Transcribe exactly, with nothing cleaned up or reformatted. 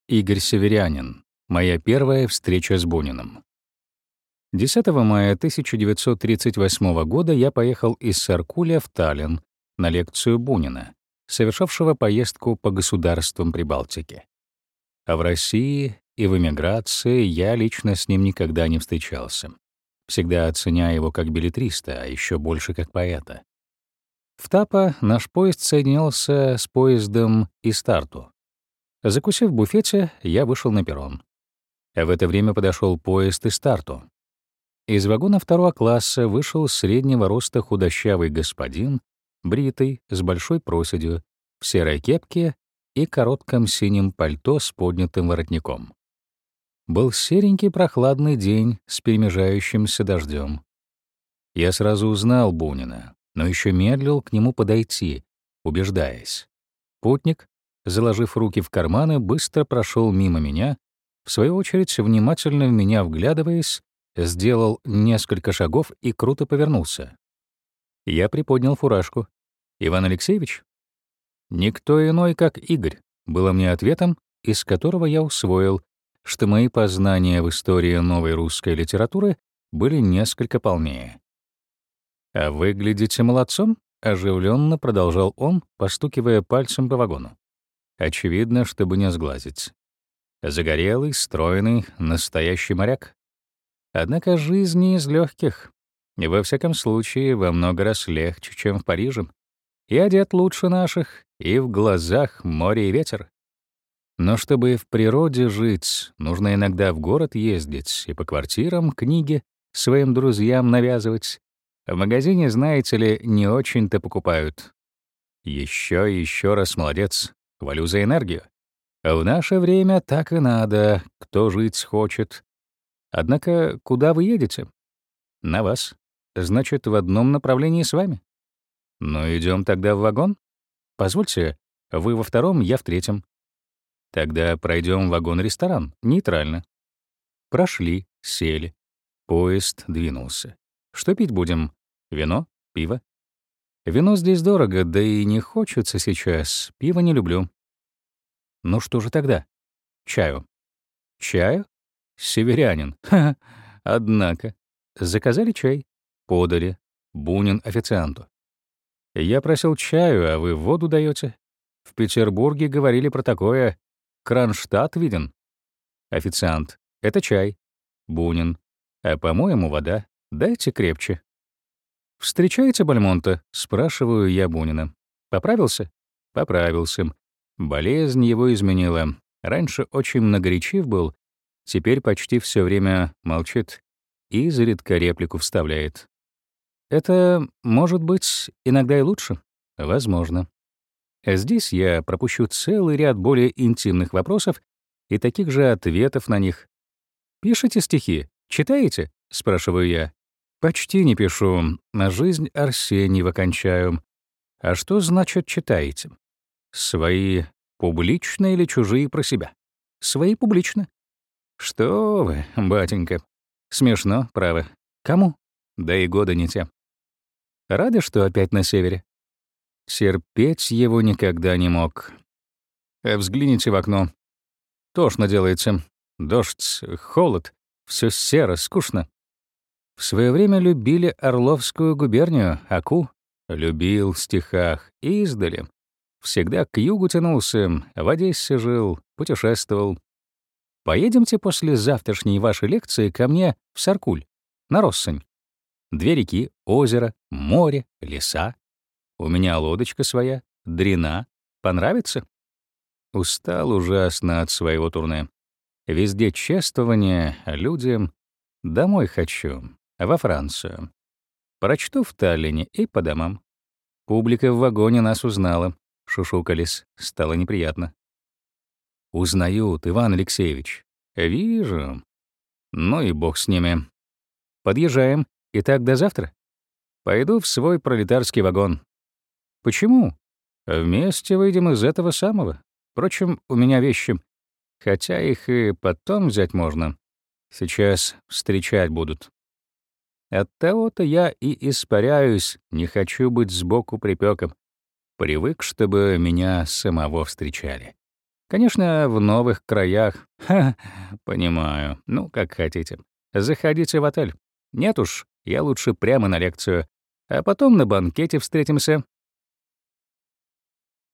Игорь Северянин. Моя первая встреча с Буниным. десятого мая тысяча девятьсот тридцать восьмого года я поехал из Саркуля в Таллин на лекцию Бунина, совершавшего поездку по государствам Прибалтики. А в России и в эмиграции я лично с ним никогда не встречался, всегда оценяя его как беллетриста, а еще больше как поэта. В Тапа наш поезд соединялся с поездом из Тарту. Закусив в буфете, я вышел на перрон. В это время подошел поезд из Тарту. Из вагона второго класса вышел среднего роста худощавый господин, бритый, с большой проседью, в серой кепке и коротком синем пальто с поднятым воротником. Был серенький прохладный день с перемежающимся дождем. Я сразу узнал Бунина, но еще медлил к нему подойти, убеждаясь. Путник, заложив руки в карманы, быстро прошел мимо меня, в свою очередь, внимательно в меня вглядываясь, сделал несколько шагов и круто повернулся. Я приподнял фуражку. «Иван Алексеевич?» «Никто иной, как Игорь», было мне ответом, из которого я усвоил, что мои познания в истории новой русской литературы были несколько полнее. «А выглядите молодцом», — оживленно продолжал он, постукивая пальцем по вагону. Очевидно, чтобы не сглазить. Загорелый, стройный, настоящий моряк. Однако жизнь не из легких, и во всяком случае во много раз легче, чем в Париже. И одет лучше наших, и в глазах море и ветер. Но чтобы в природе жить, нужно иногда в город ездить и по квартирам книги своим друзьям навязывать. В магазине, знаете ли, не очень-то покупают. Еще и еще раз молодец. Хвалю за энергию. В наше время так и надо, кто жить хочет. Однако куда вы едете? На вас. Значит, в одном направлении с вами. Ну, идем тогда в вагон. Позвольте, вы во втором, я в третьем. Тогда пройдем в вагон-ресторан, нейтрально. Прошли, сели. Поезд двинулся. Что пить будем? Вино? Пиво? Вино здесь дорого, да и не хочется сейчас. Пиво не люблю. Ну что же тогда? Чаю. Чаю? Северянин. Ха-ха. Однако. Заказали чай. Подали. Бунин официанту. Я просил чаю, а вы воду даете. В Петербурге говорили про такое. Кронштадт виден. Официант. Это чай. Бунин. А, по-моему, вода. Дайте крепче. «Встречаете Бальмонта?» — спрашиваю я Бунина. «Поправился?» «Поправился. Болезнь его изменила. Раньше очень многоречив был, теперь почти все время молчит и изредка реплику вставляет. Это, может быть, иногда и лучше? Возможно. Здесь я пропущу целый ряд более интимных вопросов и таких же ответов на них. «Пишете стихи? Читаете?» — спрашиваю я. «Почти не пишу. На жизнь Арсеньева кончаю. А что значит читаете? Свои публично или чужие про себя? Свои публично. Что вы, батенька. Смешно, право. Кому? Да и годы не те. Рады, что опять на севере? Терпеть его никогда не мог. А взгляните в окно. Тошно делается. Дождь, холод, все серо, скучно. В свое время любили Орловскую губернию, Аку. Любил в стихах, издали. Всегда к югу тянулся, в Одессе жил, путешествовал. Поедемте после завтрашней вашей лекции ко мне в Саркуль, на Россань. Две реки, озеро, море, леса. У меня лодочка своя, дрена. Понравится? Устал ужасно от своего турне. Везде чествование, людям. Домой хочу, во Францию. Прочту в Таллине и по домам. Публика в вагоне нас узнала. Шушукались. Стало неприятно. Узнают, Иван Алексеевич. Вижу. Ну и бог с ними. Подъезжаем. Итак, до завтра. Пойду в свой пролетарский вагон. Почему? Вместе выйдем из этого самого. Впрочем, у меня вещи. Хотя их и потом взять можно. Сейчас встречать будут. Оттого-то я и испаряюсь, не хочу быть сбоку припёком. Привык, чтобы меня самого встречали. Конечно, в новых краях. Ха, понимаю. Ну, как хотите. Заходите в отель. Нет уж, я лучше прямо на лекцию. А потом на банкете встретимся.